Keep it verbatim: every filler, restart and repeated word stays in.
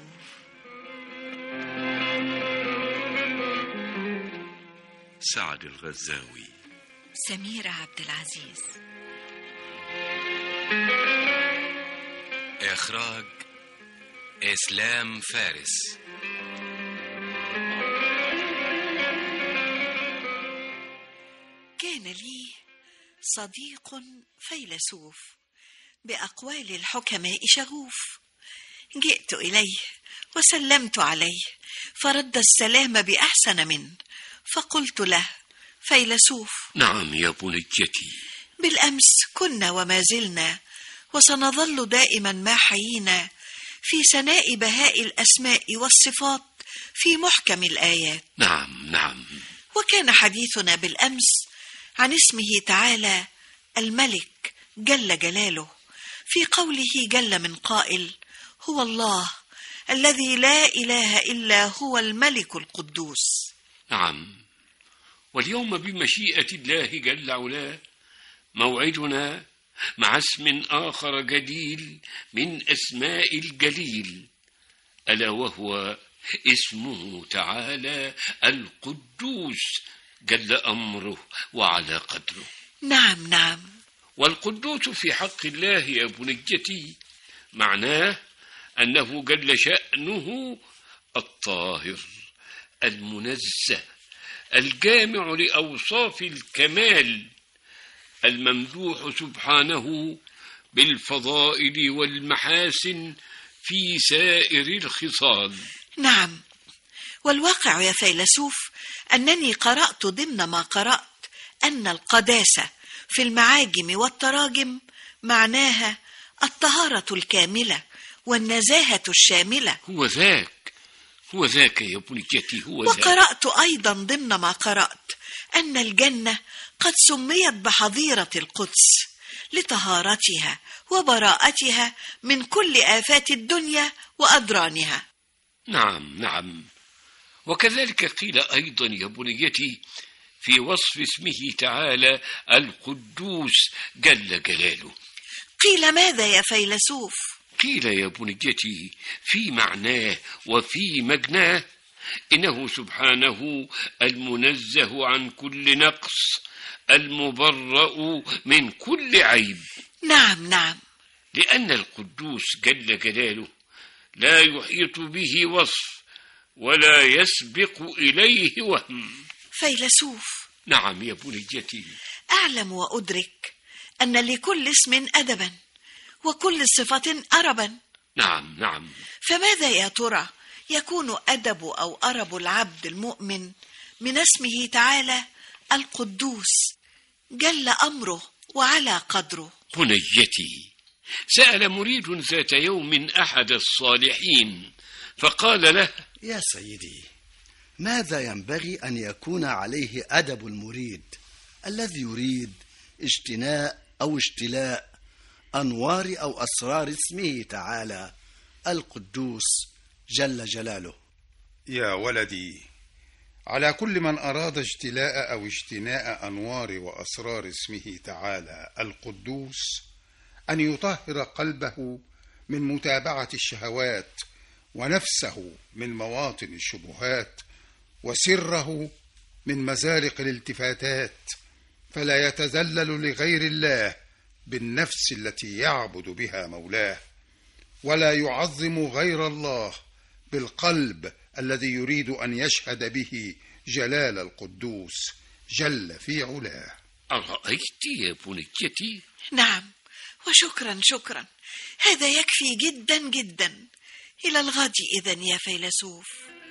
سعد الغزاوي. سميرة عبد العزيز. إخراج إسلام فارس. كان لي صديق فيلسوف بأقوال الحكماء شغوف، جئت إليه وسلمت عليه فرد السلام بأحسن منه، فقلت له: فيلسوف. نعم يا بنيتي. بالأمس كنا وما زلنا وسنظل دائما ما حيينا في ثناء بهاء الأسماء والصفات في محكم الآيات. نعم نعم. وكان حديثنا بالأمس عن اسمه تعالى الملك جل جلاله، في قوله جل من قائل: هو الله الذي لا إله إلا هو الملك القدوس. نعم. واليوم بمشيئة الله جل علاه موعدنا مع اسم آخر جليل من أسماء الجليل، ألا وهو اسمه تعالى القدوس جل أمره وعلى قدره. نعم نعم. والقدوس في حق الله يا بنيتي معناه أنه جل شأنه الطاهر المنزه الجامع لأوصاف الكمال، الممدوح سبحانه بالفضائل والمحاسن في سائر الخصال. نعم. والواقع يا فيلسوف أنني قرأت ضمن ما قرأت أن القداسة في المعاجم والتراجم معناها الطهارة الكاملة والنزاهة الشاملة. هو ذاك هو ذاك يا بنيتي، هو ذاك. وقرأت أيضا ضمن ما قرأت أن الجنة قد سميت بحظيرة القدس لطهارتها وبراءتها من كل آفات الدنيا وأدرانها. نعم نعم. وكذلك قيل أيضا يا بنيتي في وصف اسمه تعالى القدوس جل جلاله. قيل ماذا يا فيلسوف؟ قيل يا بنيتي في معناه وفي مجناه إنه سبحانه المنزه عن كل نقص المبرأ من كل عيب. نعم نعم. لأن القدوس جل جلاله لا يحيط به وصف ولا يسبق إليه وهم. فيلسوف. نعم يا بنيتي. أعلم وأدرك أن لكل اسم أدبا وكل صفة أربا. نعم نعم. فماذا يا ترى يكون أدب أو أرب العبد المؤمن من اسمه تعالى القدوس جل أمره وعلى قدره؟ بنيتي، سأل مريد ذات يوم أحد الصالحين فقال له: يا سيدي، ماذا ينبغي أن يكون عليه أدب المريد الذي يريد اجتناء أو اجتلاء أنوار أو أسرار اسمه تعالى القدوس جل جلاله؟ يا ولدي، على كل من أراد اجتلاء أو اجتناء أنوار وأسرار اسمه تعالى القدوس أن يطهر قلبه من متابعة الشهوات، ونفسه من مواطن الشبهات، وسره من مزارق الالتفاتات، فلا يتذلل لغير الله بالنفس التي يعبد بها مولاه، ولا يعظم غير الله بالقلب الذي يريد أن يشهد به جلال القدوس جل في علاه. أرأيت يا بنيتي؟ نعم، وشكرا شكرا، هذا يكفي جدا جدا. إلى الغد إذن يا فيلسوف.